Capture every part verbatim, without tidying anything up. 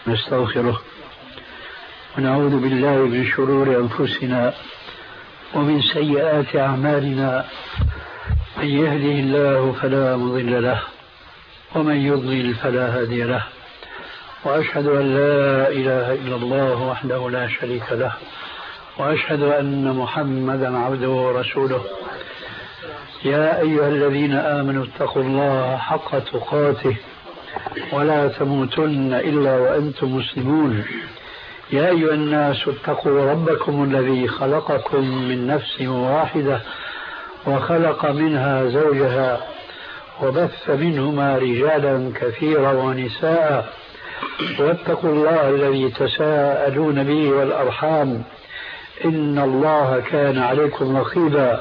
نستغفره ونعوذ بالله من شرور أنفسنا ومن سيئات أعمالنا. من يهده الله فلا مضل له ومن يضلل فلا هادي له، وأشهد أن لا إله إلا الله وحده لا شريك له، وأشهد أن محمدا عبده ورسوله. يا أيها الذين آمنوا اتقوا الله حق تقاته ولا تموتن إلا وأنتم مسلمون. يا أيها الناس اتقوا ربكم الذي خلقكم من نفس واحدة وخلق منها زوجها وبث منهما رجالا كثيرا ونساء، واتقوا الله الذي تساءلون به والأرحام إن الله كان عليكم رقيبا.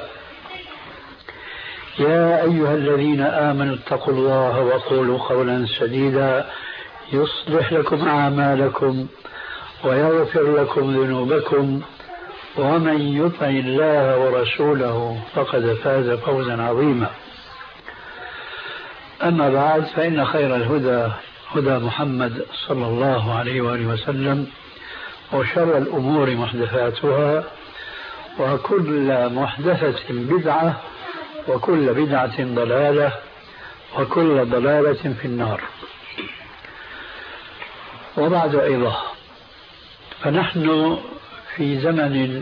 يا أيها الذين آمنوا اتقوا الله وقولوا قولا سديدا يصلح لكم أعمالكم ويغفر لكم ذنوبكم، ومن يطع الله ورسوله فقد فاز فوزا عظيما. أما بعد، فإن خير الهدى هدى محمد صلى الله عليه وآله وسلم، وشر الأمور محدثاتها، وكل محدثة بدعة، وكل بدعة ضلالة، وكل ضلالة في النار. وبعد أيضا، فنحن في زمن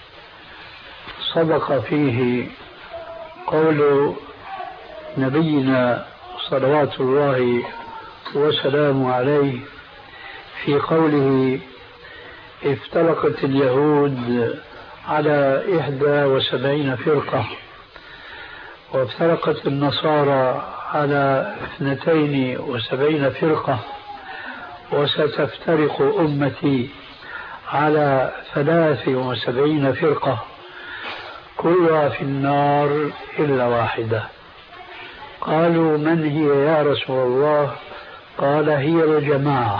صدق فيه قول نبينا صلوات الله وسلامه عليه في قوله: افترقت اليهود على إحدى وسبعين فرقة، وافترقت النصارى على اثنتين وسبعين فرقة، وستفترق أمتي على ثلاث وسبعين فرقة، كلها في النار إلا واحدة. قالوا: من هي يا رسول الله؟ قال: هي الجماعة.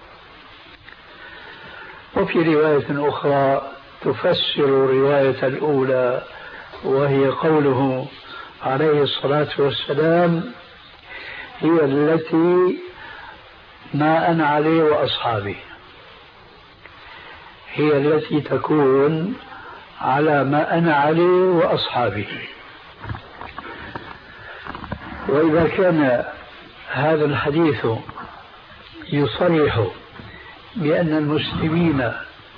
وفي رواية أخرى تفسر الرواية الأولى، وهي قوله عليه الصلاة والسلام: هي التي ما أنا عليه وأصحابي، هي التي تكون على ما أنا عليه وأصحابي. وإذا كان هذا الحديث يصرح بأن المسلمين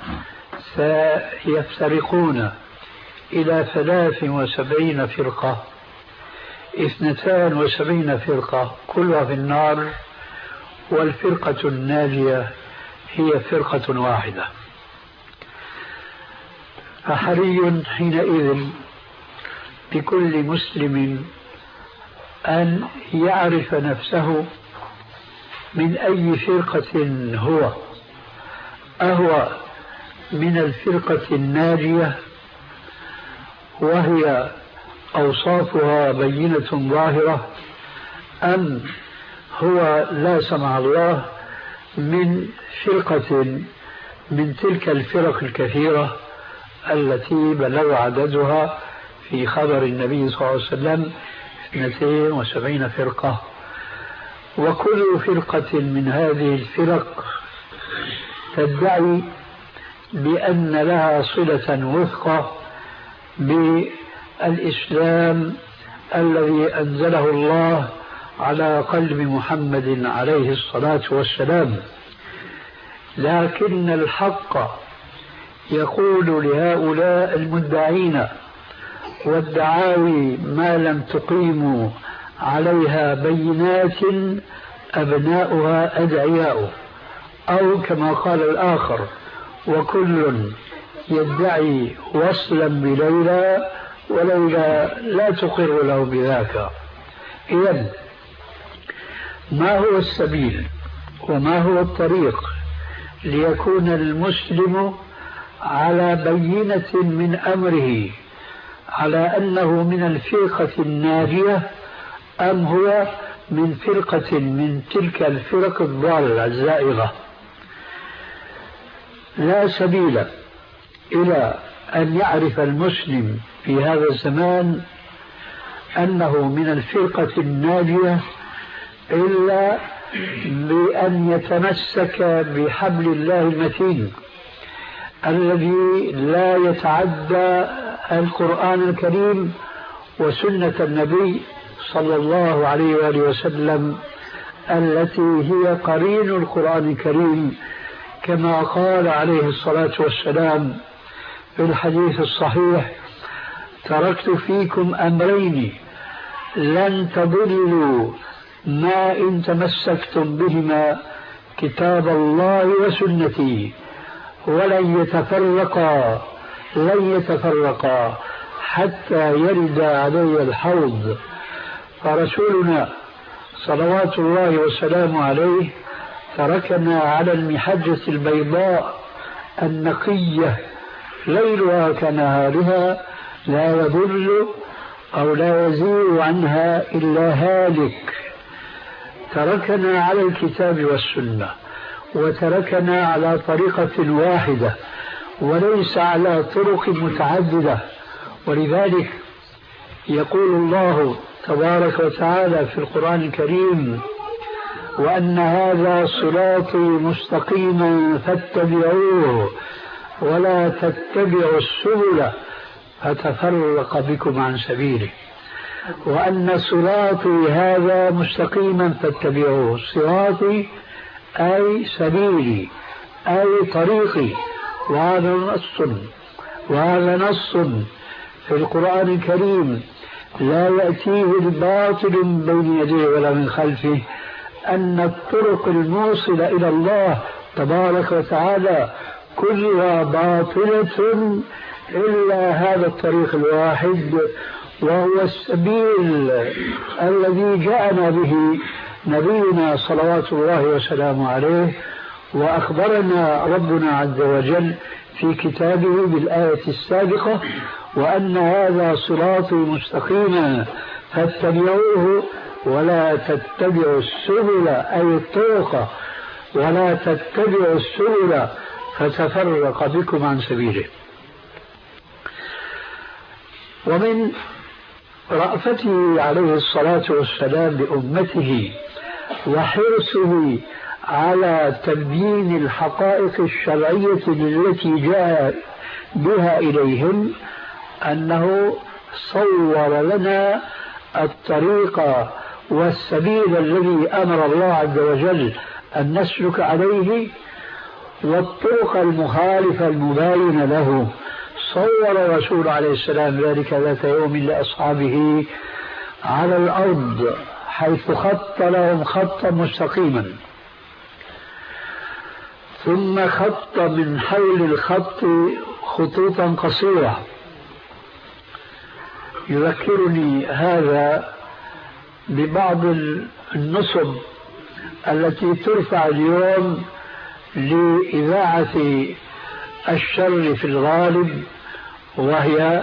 سيفترقون إلى ثلاث وسبعين فرقة، اثنتان وسبعين فرقة كلها في النار، والفرقة الناجية هي فرقة واحدة، فحري حينئذ بكل مسلم أن يعرف نفسه من أي فرقة هو، أهو من الفرقة الناجية وهي أوصافها بينة ظاهرة، أم هو لا سمح الله من فرقة من تلك الفرق الكثيرة التي بلغ عددها في خبر النبي صلى الله عليه وسلم اثنتين وسبعين فرقة. وكل فرقة من هذه الفرق تدعي بأن لها صلة وثقة بالإسلام الذي أنزله الله على قلب محمد عليه الصلاة والسلام، لكن الحق يقول لهؤلاء المدعين والدعاوي ما لم تقيموا عليها بينات أبناؤها أدعياء، أو كما قال الآخر: وكل يدعي وصلا بليلى وليلى لا تقر له بذاك. إذن ما هو السبيل وما هو الطريق ليكون المسلم على بينة من أمره على أنه من الفرقة الناجية أم هو من فرقة من تلك الفرق الضالة الزائغة؟ لا سبيل إلى أن يعرف المسلم في هذا الزمان أنه من الفرقة الناجية إلا بأن يتمسك بحبل الله المتين الذي لا يتعدى القرآن الكريم وسنة النبي صلى الله عليه وآله وسلم التي هي قرين القرآن الكريم، كما قال عليه الصلاة والسلام في الحديث الصحيح: تركت فيكم أمرين لن تضلوا ما إن تمسكتم بهما، كتاب الله وسنتي، ولن يتفرقا لن يتفرقا حتى يرد علي الحوض. فرسولنا صلوات الله وسلامه عليه تركنا على المحجة البيضاء النقية ليلها كنهارها، لا يضل أو لا يزيغ عنها إلا هالك. تركنا على الكتاب والسنة، وتركنا على طريقة واحدة وليس على طرق متعددة. ولذلك يقول الله تبارك وتعالى في القرآن الكريم: وأن هذا صراطي مستقيما فاتبعوه ولا تتبعوا السبل فتفرق بكم عن سبيله. وأن صراطي هذا مستقيما فاتبعوه، صراطي أي سبيلي أي طريقي، وهذا نص وهذا نص في القرآن الكريم لا يأتيه الباطل من بين يديه ولا من خلفه، أن الطرق الموصلة إلى الله تبارك وتعالى كلها باطلة إلا هذا الطريق الواحد، وهو السبيل الذي جاءنا به نبينا صلوات الله وسلامه عليه. وأخبرنا ربنا عز وجل في كتابه بالآية السابقة: وأن هذا صراطي مستقيما فاتبعوه ولا تتبعوا السبل أي الطرق، ولا تتبعوا السبل فتفرق بكم عن سبيله. ومن رأفته عليه الصلاة والسلام بأمته وحرصه على تبيين الحقائق الشرعية التي جاء بها إليهم أنه صور لنا الطريق والسبيل الذي أمر الله عز وجل أن نسلك عليه، والطرق المخالفة المباينة له. صور الرسول عليه السلام ذلك ذات يوم لأصحابه على الأرض حيث خط لهم خطا مستقيما، ثم خط من حول الخط خطوطا قصيرة. يذكرني هذا ببعض النصب التي ترفع اليوم لإذاعة الشر في الغالب، وهي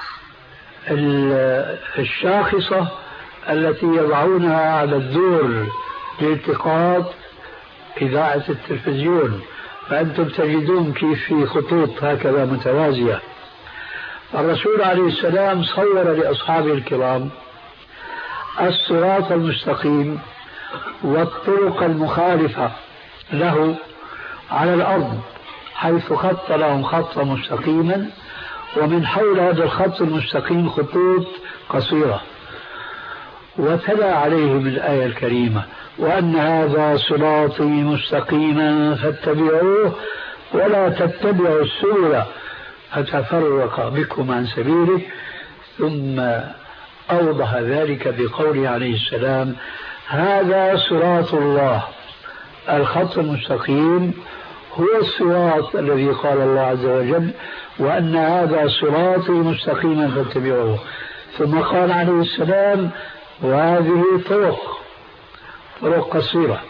الشاخصة التي يضعونها على الدور لالتقاط إذاعة التلفزيون، فأنتم تجدون كيف في خطوط هكذا متوازية. الرسول عليه السلام صور لأصحابه الكرام الصراط المستقيم والطرق المخالفة له على الأرض حيث خط لهم خطا مستقيما، ومن حول هذا الخط المستقيم خطوط قصيرة. وتلا عليهم الآية الكريمة: وأن هذا صراطي مستقيما فاتبعوه ولا تتبعوا السبل فتفرق بكم عن سبيله. ثم أوضح ذلك بقوله عليه السلام: هذا صراط الله، الخط المستقيم هو الصراط الذي قال الله عز وجل: وأن هذا صراطي مستقيما فاتبعوه. ثم قال عليه السلام: وهذه طرق طرق قصيرة،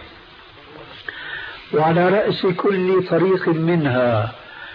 وعلى رأس كل طريق منها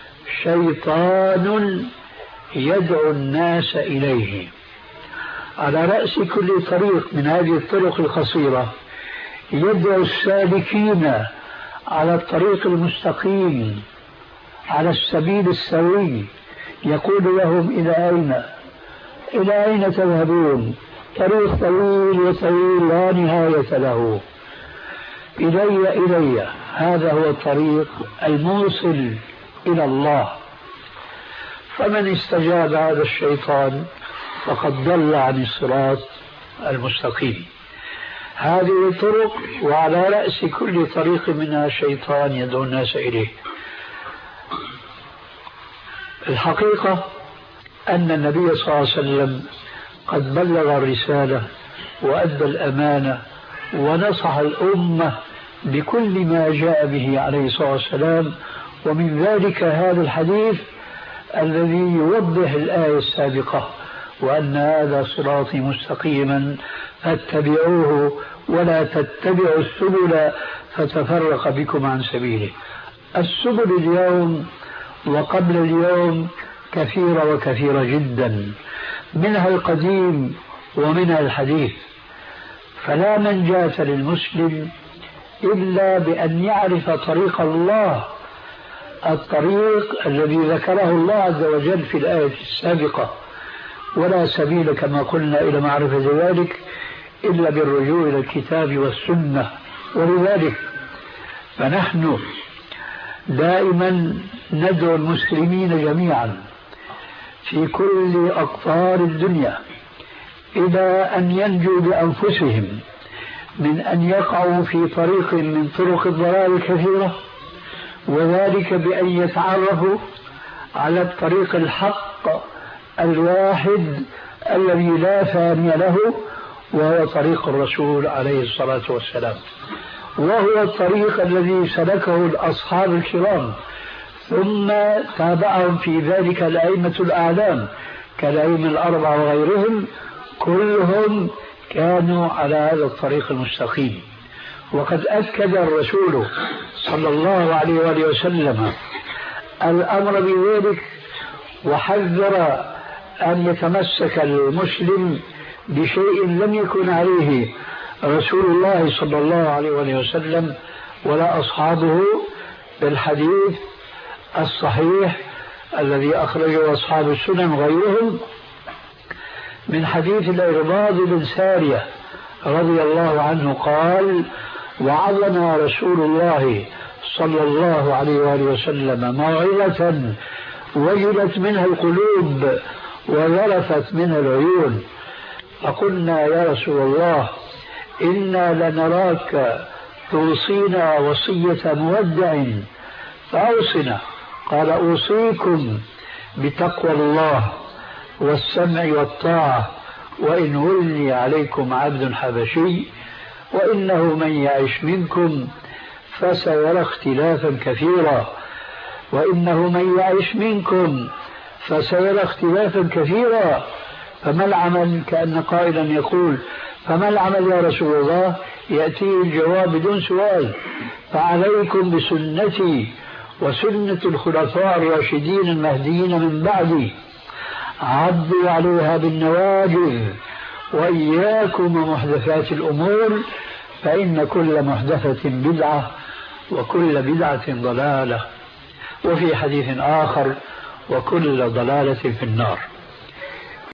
شيطان يدعو الناس إليه. على رأس كل طريق من هذه الطرق القصيرة يدعو السالكين على الطريق المستقيم على السبيل السوي، يقول لهم: إلى أين إلى أين تذهبون؟ طريق طويل وطويل لا نهاية له. إلي إلي، هذا هو الطريق الموصل إلى الله. فمن استجاب هذا الشيطان فقد ضل عن الصراط المستقيم. هذه الطرق، وعلى رأس كل طريق منها شيطان يدعو الناس إليه. الحقيقة أن النبي صلى الله عليه وسلم قد بلغ الرسالة وأدى الأمانة ونصح الأمة بكل ما جاء به عليه الصلاة والسلام، ومن ذلك هذا الحديث الذي يوضح الآية السابقة: وأن هذا صراطي مستقيما فاتبعوه ولا تتبعوا السبل فتفرق بكم عن سبيله. السبل اليوم وقبل اليوم كثيرة وكثيرة جدا، منها القديم ومنها الحديث. فلا منجاة للمسلم إلا بأن يعرف طريق الله، الطريق الذي ذكره الله عز وجل في الآية السابقة: ولا سبيل كما قلنا إلى معرفة ذلك إلا بالرجوع إلى الكتاب والسنة. ولذلك فنحن دائما ندعو المسلمين جميعا في كل أقطار الدنيا إلى أن ينجوا بأنفسهم من أن يقعوا في طريق من طرق الضلال الكثيرة، وذلك بأن يتعرفوا على الطريق الحق الواحد الذي لا ثاني له، وهو طريق الرسول عليه الصلاة والسلام، وهو الطريق الذي سلكه الأصحاب الكرام ثم تابعهم في ذلك الأئمة الأعلام كالأئمة الأربعة وغيرهم، كلهم كانوا على هذا الطريق المستقيم. وقد أكد الرسول صلى الله عليه وآله وسلم الأمر بذلك، وحذر أن يتمسك المسلم بشيء لم يكن عليه رسول الله صلى الله عليه وآله وسلم ولا أصحابه، بالحديث الصحيح الذي أخرجه أصحاب السنن وغيرهم من حديث الإرباض بن سارية رضي الله عنه قال: وعظنا رسول الله صلى الله عليه وآله وسلم موعظة وجلت منها القلوب وذرفت منها العيون، فقلنا: يا رسول الله، إنا لنراك توصينا وصية مودع فأوصنا. قال: أوصيكم بتقوى الله والسمع والطاعة وإن ولي عليكم عبد حبشي، وإنه من يعش منكم فسيرى اختلافا كثيرا وإنه من يعش منكم فسيرى اختلافا كثيرا فما العمل؟ كأن قائلا يقول: فما العمل يا رسول الله؟ يأتي الجواب بدون سؤال: فعليكم بسنتي وسنة الخلفاء الراشدين المهديين من بعدي، عضوا عليها بالنواجذ، وإياكم ومحدثات الأمور، فإن كل محدثة بدعة وكل بدعة ضلالة. وفي حديث آخر: وكل ضلالة في النار.